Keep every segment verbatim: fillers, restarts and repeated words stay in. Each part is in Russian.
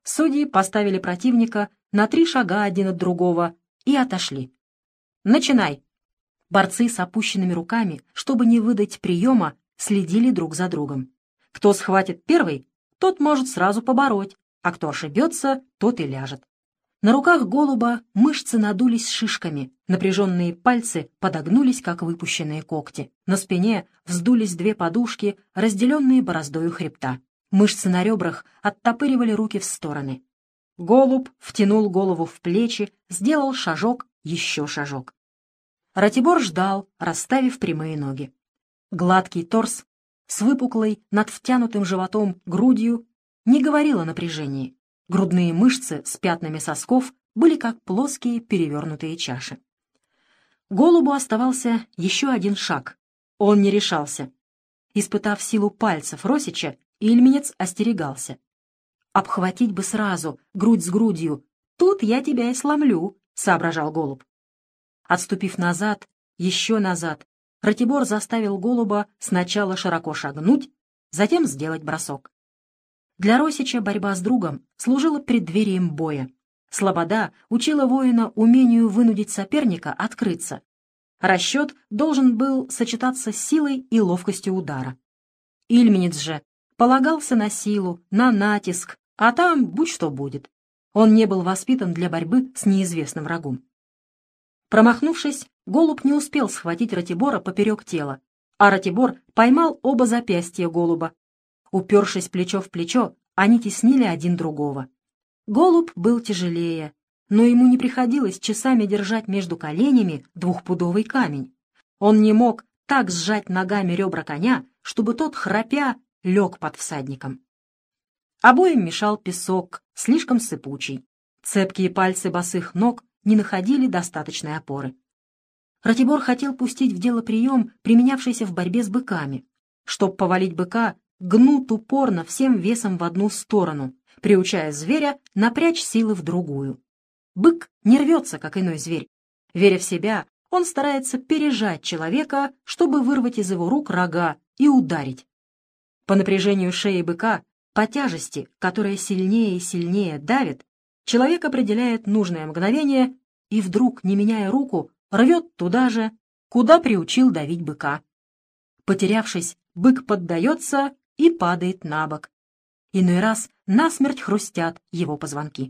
Судьи поставили противника на три шага один от другого и отошли. «Начинай!» Борцы с опущенными руками, чтобы не выдать приема, следили друг за другом. Кто схватит первый, тот может сразу побороть, а кто ошибется, тот и ляжет. На руках голуба мышцы надулись шишками, напряженные пальцы подогнулись, как выпущенные когти. На спине вздулись две подушки, разделенные бороздою хребта. Мышцы на ребрах оттопыривали руки в стороны. Голубь втянул голову в плечи, сделал шажок, еще шажок. Ратибор ждал, расставив прямые ноги. Гладкий торс с выпуклой над втянутым животом грудью не говорил о напряжении. Грудные мышцы с пятнами сосков были как плоские перевернутые чаши. Голубу оставался еще один шаг. Он не решался. Испытав силу пальцев Росича, Ильменец остерегался. «Обхватить бы сразу, грудь с грудью. Тут я тебя и сломлю», — соображал голубь. Отступив назад, еще назад, Ратибор заставил голуба сначала широко шагнуть, затем сделать бросок. Для Росича борьба с другом служила преддверием боя. Слобода учила воина умению вынудить соперника открыться. Расчет должен был сочетаться с силой и ловкостью удара. Ильменец же полагался на силу, на натиск, а там будь что будет. Он не был воспитан для борьбы с неизвестным врагом. Промахнувшись, голубь не успел схватить Ратибора поперек тела, а Ратибор поймал оба запястья голуба. Упершись плечо в плечо, они теснили один другого. Голубь был тяжелее, но ему не приходилось часами держать между коленями двухпудовый камень. Он не мог так сжать ногами ребра коня, чтобы тот, храпя, лег под всадником. Обоим мешал песок, слишком сыпучий. Цепкие пальцы босых ног не находили достаточной опоры. Ратибор хотел пустить в дело прием, применявшийся в борьбе с быками. Чтоб повалить быка, гнут упорно всем весом в одну сторону, приучая зверя напрячь силы в другую. Бык не рвется, как иной зверь. Веря в себя, он старается пережать человека, чтобы вырвать из его рук рога и ударить. По напряжению шеи быка, по тяжести, которая сильнее и сильнее давит, человек определяет нужное мгновение и вдруг, не меняя руку, рвет туда же, куда приучил давить быка. Потерявшись, бык поддается и падает на бок. Иной раз насмерть хрустят его позвонки.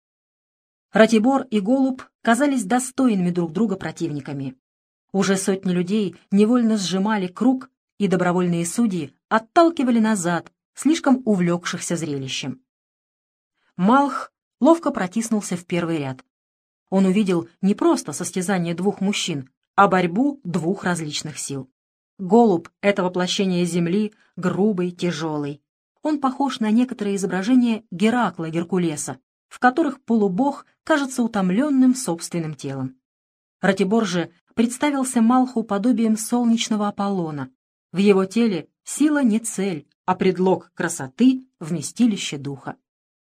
Ратибор и голубь казались достойными друг друга противниками. Уже сотни людей невольно сжимали круг, и добровольные судьи отталкивали назад, слишком увлекшихся зрелищем. Малх ловко протиснулся в первый ряд. Он увидел не просто состязание двух мужчин, а борьбу двух различных сил. Голубь — это воплощение земли, грубый, тяжелый. Он похож на некоторые изображения Геракла Геркулеса, в которых полубог кажется утомленным собственным телом. Ратибор же представился Малху подобием солнечного Аполлона. В его теле сила не цель, а предлог красоты, вместилище духа.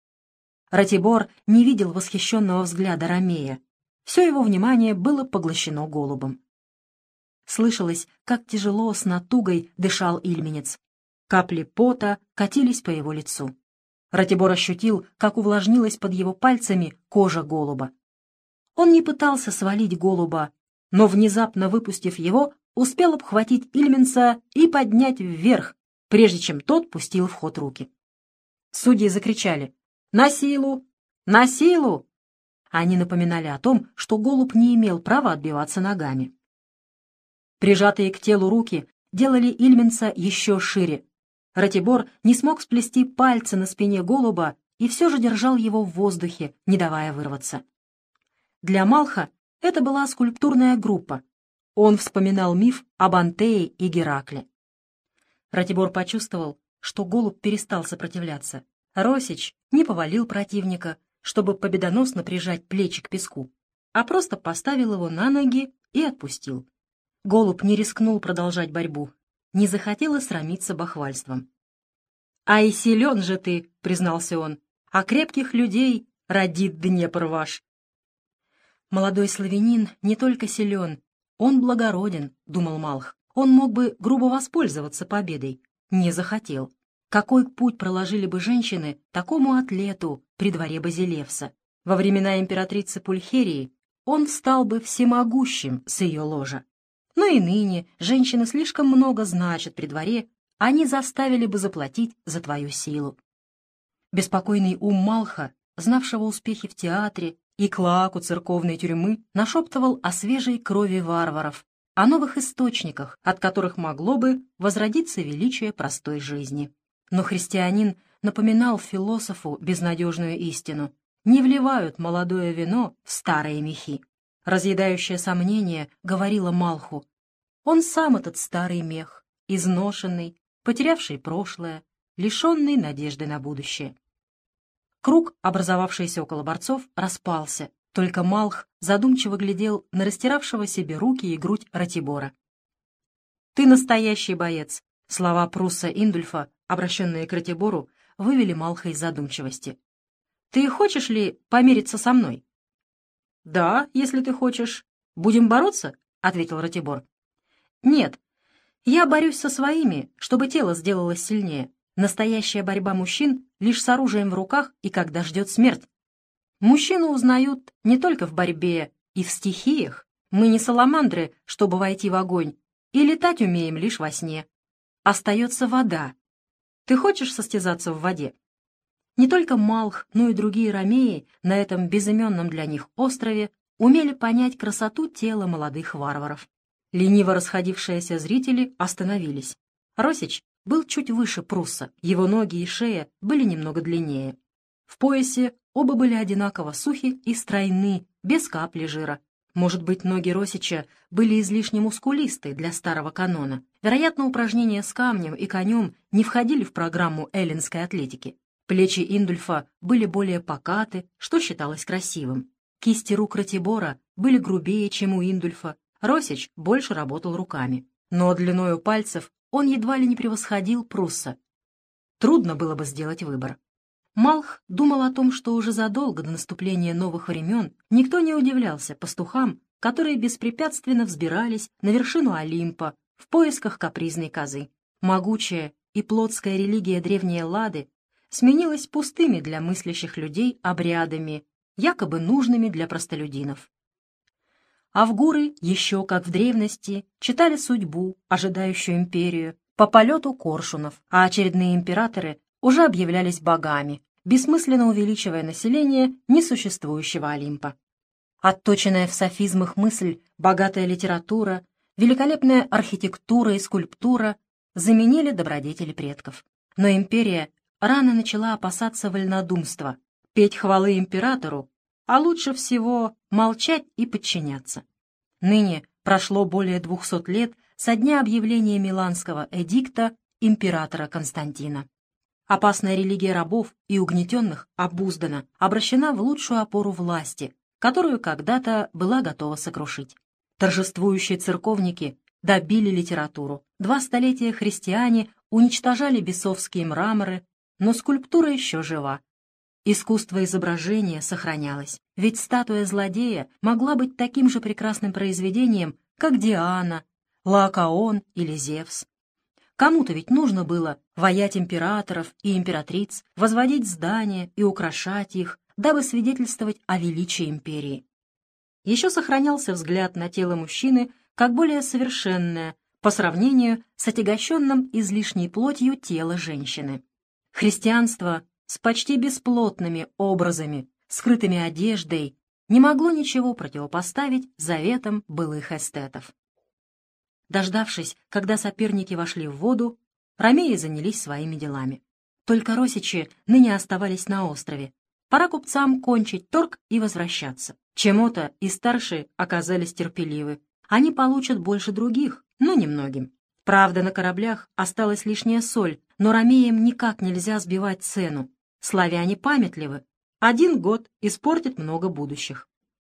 Ратибор не видел восхищенного взгляда Ромея. Все его внимание было поглощено голубом. Слышалось, как тяжело с натугой дышал Ильменец. Капли пота катились по его лицу. Ратибор ощутил, как увлажнилась под его пальцами кожа голуба. Он не пытался свалить голуба, но, внезапно выпустив его, успел обхватить Ильменца и поднять вверх, прежде чем тот пустил в ход руки. Судьи закричали: «На силу! На силу!» Они напоминали о том, что голубь не имел права отбиваться ногами. Прижатые к телу руки делали Ильменца еще шире. Ратибор не смог сплести пальцы на спине голуба и все же держал его в воздухе, не давая вырваться. Для Малха это была скульптурная группа. Он вспоминал миф об Антее и Геракле. Ратибор почувствовал, что голубь перестал сопротивляться. Росич не повалил противника, чтобы победоносно прижать плечи к песку, а просто поставил его на ноги и отпустил. Голубь не рискнул продолжать борьбу, не захотел и срамиться бахвальством. «А и силен же ты», — признался он, — «а крепких людей родит Днепр ваш». Молодой славянин не только силен, он благороден, — думал Малх. Он мог бы грубо воспользоваться победой, не захотел. Какой путь проложили бы женщины такому атлету, при дворе Базилевса. Во времена императрицы Пульхерии он стал бы всемогущим с ее ложа. Но и ныне женщины слишком много значат при дворе, они заставили бы заплатить за твою силу. Беспокойный ум Малха, знавшего успехи в театре и клоаку церковной тюрьмы, нашептывал о свежей крови варваров, о новых источниках, от которых могло бы возродиться величие простой жизни. Но христианин напоминал философу безнадежную истину: не вливают молодое вино в старые мехи. Разъедающее сомнение говорило Малху: он сам этот старый мех, изношенный, потерявший прошлое, лишенный надежды на будущее. Круг, образовавшийся около борцов, распался, только Малх задумчиво глядел на растиравшего себе руки и грудь Ратибора. «Ты настоящий боец!» Слова Прусса Индульфа, обращенные к Ратибору, вывели Малха из задумчивости. «Ты хочешь ли помириться со мной?» «Да, если ты хочешь. Будем бороться?» — ответил Ратибор. «Нет, я борюсь со своими, чтобы тело сделалось сильнее. Настоящая борьба мужчин лишь с оружием в руках и когда ждет смерть. Мужчину узнают не только в борьбе и в стихиях. Мы не саламандры, чтобы войти в огонь, и летать умеем лишь во сне. Остается вода. Ты хочешь состязаться в воде?» Не только Малх, но и другие ромеи на этом безыменном для них острове умели понять красоту тела молодых варваров. Лениво расходившиеся зрители остановились. Росич был чуть выше Прусса, его ноги и шея были немного длиннее. В поясе оба были одинаково сухи и стройны, без капли жира. Может быть, ноги Росича были излишне мускулисты для старого канона. Вероятно, упражнения с камнем и конем не входили в программу эллинской атлетики. Плечи Индульфа были более покаты, что считалось красивым. Кисти рук Ратибора были грубее, чем у Индульфа. Росич больше работал руками. Но длиною пальцев он едва ли не превосходил Прусса. Трудно было бы сделать выбор. Малх думал о том, что уже задолго до наступления новых времен никто не удивлялся пастухам, которые беспрепятственно взбирались на вершину Олимпа в поисках капризной козы. Могучая и плотская религия древней Эллады сменилась пустыми для мыслящих людей обрядами, якобы нужными для простолюдинов. Авгуры, еще как в древности, читали судьбу, ожидающую империю, по полету коршунов, а очередные императоры уже объявлялись богами, бессмысленно увеличивая население несуществующего Олимпа. Отточенная в софизмах мысль, богатая литература, великолепная архитектура и скульптура заменили добродетели предков. Но империя рано начала опасаться вольнодумства, петь хвалы императору, а лучше всего молчать и подчиняться. Ныне прошло более двухсот лет со дня объявления Миланского эдикта императора Константина. Опасная религия рабов и угнетенных обуздана, обращена в лучшую опору власти, которую когда-то была готова сокрушить. Торжествующие церковники добили литературу. Два столетия христиане уничтожали бесовские мраморы, но скульптура еще жива. Искусство изображения сохранялось, ведь статуя злодея могла быть таким же прекрасным произведением, как Диана, Лаокоон или Зевс. Кому-то ведь нужно было воять императоров и императриц, возводить здания и украшать их, дабы свидетельствовать о величии империи. Еще сохранялся взгляд на тело мужчины как более совершенное по сравнению с отягощенным излишней плотью тела женщины. Христианство с почти бесплотными образами, скрытыми одеждой, не могло ничего противопоставить заветам былых эстетов. Дождавшись, когда соперники вошли в воду, ромеи занялись своими делами. Только росичи ныне оставались на острове. Пора купцам кончить торг и возвращаться. Чему-то и старшие оказались терпеливы. Они получат больше других, но немногим. Правда, на кораблях осталась лишняя соль, но ромеям никак нельзя сбивать цену. Славяне памятливы. Один год испортит много будущих.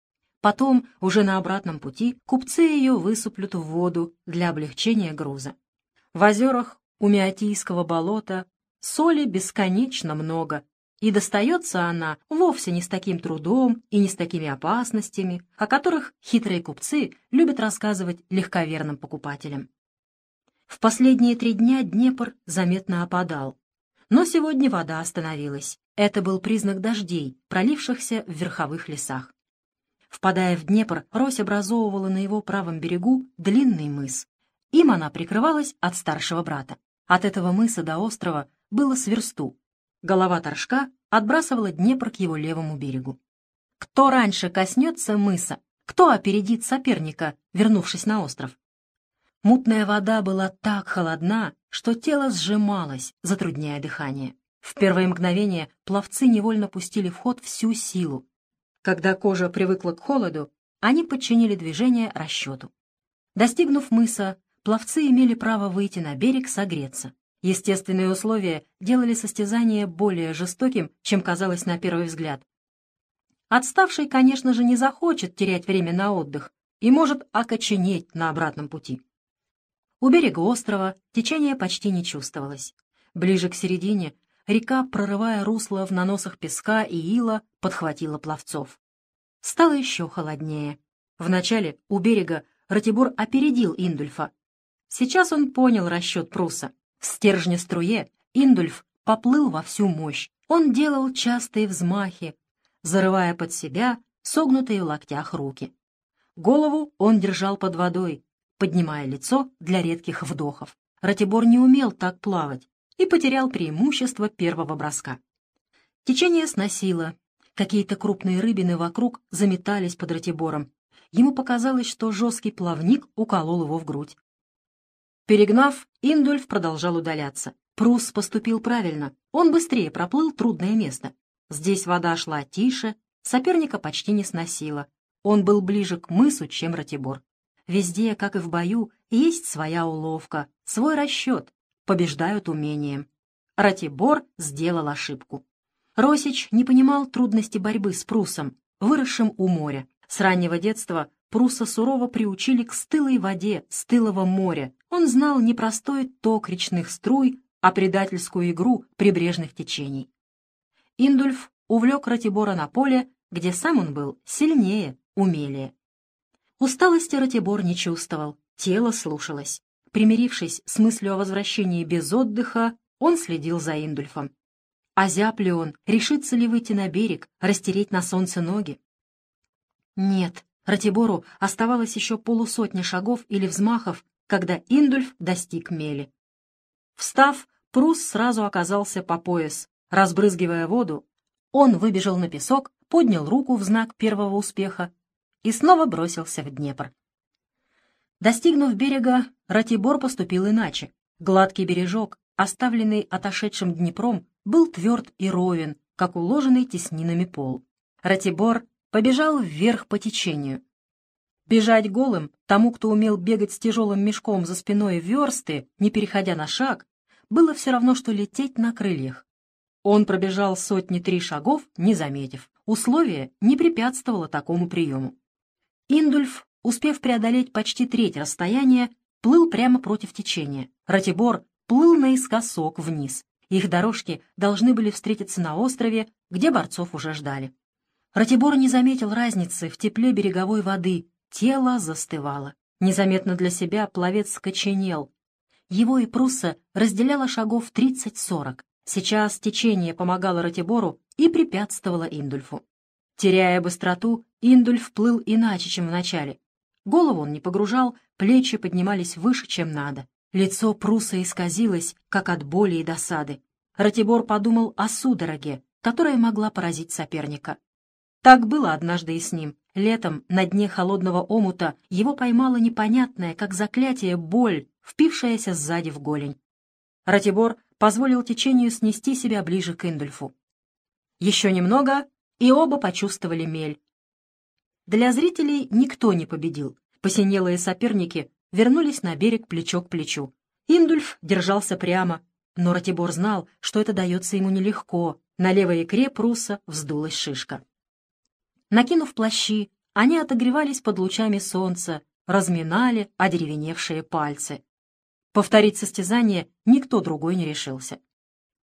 Потом, уже на обратном пути, купцы ее высыплют в воду для облегчения груза. В озерах у Меотийского болота соли бесконечно много, и достается она вовсе не с таким трудом и не с такими опасностями, о которых хитрые купцы любят рассказывать легковерным покупателям. В последние три дня Днепр заметно опадал, Но сегодня вода остановилась. Это был признак дождей, пролившихся в верховых лесах. Впадая в Днепр, Рось образовывала на его правом берегу длинный мыс. Им она прикрывалась от старшего брата. От этого мыса до острова было с версту. Голова Торжка отбрасывала Днепр к его левому берегу. Кто раньше коснется мыса? Кто опередит соперника, вернувшись на остров? Мутная вода была так холодна, что тело сжималось, затрудняя дыхание. В первое мгновение пловцы невольно пустили в ход всю силу. Когда кожа привыкла к холоду, они подчинили движение расчету. Достигнув мыса, пловцы имели право выйти на берег согреться. Естественные условия делали состязание более жестоким, чем казалось на первый взгляд. Отставший, конечно же, не захочет терять время на отдых и может окоченеть на обратном пути. У берега острова течение почти не чувствовалось. Ближе к середине река, прорывая русло в наносах песка и ила, подхватила пловцов. Стало еще холоднее. Вначале у берега Ратибор опередил Индульфа. Сейчас он понял расчет Прусса. В стержне струе Индульф поплыл во всю мощь. Он делал частые взмахи, зарывая под себя согнутые в локтях руки. Голову он держал под водой, поднимая лицо для редких вдохов. Ратибор не умел так плавать и потерял преимущество первого броска. Течение сносило. Какие-то крупные рыбины вокруг заметались под Ратибором. Ему показалось, что жесткий плавник уколол его в грудь. Перегнав, Индульф продолжал удаляться. Прусс поступил правильно. Он быстрее проплыл трудное место. Здесь вода шла тише, соперника почти не сносила. Он был ближе к мысу, чем Ратибор. Везде, как и в бою, есть своя уловка, свой расчет. Побеждают умением. Ратибор сделал ошибку. Росич не понимал трудности борьбы с Пруссом, выросшим у моря. С раннего детства Прусса сурово приучили к стылой воде стылого моря. Он знал не простой ток речных струй, а предательскую игру прибрежных течений. Индульф увлек Ратибора на поле, где сам он был сильнее, умелее. Усталости Ратибор не чувствовал, тело слушалось. Примирившись с мыслью о возвращении без отдыха, он следил за Индульфом. Озяб ли он, решится ли выйти на берег, растереть на солнце ноги? Нет, Ратибору оставалось еще полусотни шагов или взмахов, когда Индульф достиг мели. Встав, Прусс сразу оказался по пояс. Разбрызгивая воду, он выбежал на песок, поднял руку в знак первого успеха и снова бросился в Днепр. Достигнув берега, Ратибор поступил иначе. Гладкий бережок, оставленный отошедшим Днепром, был тверд и ровен, как уложенный теснинами пол. Ратибор побежал вверх по течению. Бежать голым тому, кто умел бегать с тяжелым мешком за спиной версты, не переходя на шаг, было все равно, что лететь на крыльях. Он пробежал сотни три шагов, не заметив. Условие не препятствовало такому приему. Индульф, успев преодолеть почти треть расстояния, плыл прямо против течения. Ратибор плыл наискосок вниз. Их дорожки должны были встретиться на острове, где борцов уже ждали. Ратибор не заметил разницы в тепле береговой воды. Тело застывало. Незаметно для себя пловец скоченел. Его и Прусса разделяло шагов тридцать-сорок. Сейчас течение помогало Ратибору и препятствовало Индульфу. Теряя быстроту, Индульф плыл иначе, чем в начале. Голову он не погружал, плечи поднимались выше, чем надо. Лицо Прусса исказилось, как от боли и досады. Ратибор подумал о судороге, которая могла поразить соперника. Так было однажды и с ним. Летом на дне холодного омута его поймала непонятная, как заклятие, боль, впившаяся сзади в голень. Ратибор позволил течению снести себя ближе к Индульфу. Еще немного, и оба почувствовали мель. Для зрителей никто не победил. Посинелые соперники вернулись на берег плечо к плечу. Индульф держался прямо, но Ратибор знал, что это дается ему нелегко. На левой икре Прусса вздулась шишка. Накинув плащи, они отогревались под лучами солнца, разминали одеревеневшие пальцы. Повторить состязание никто другой не решился.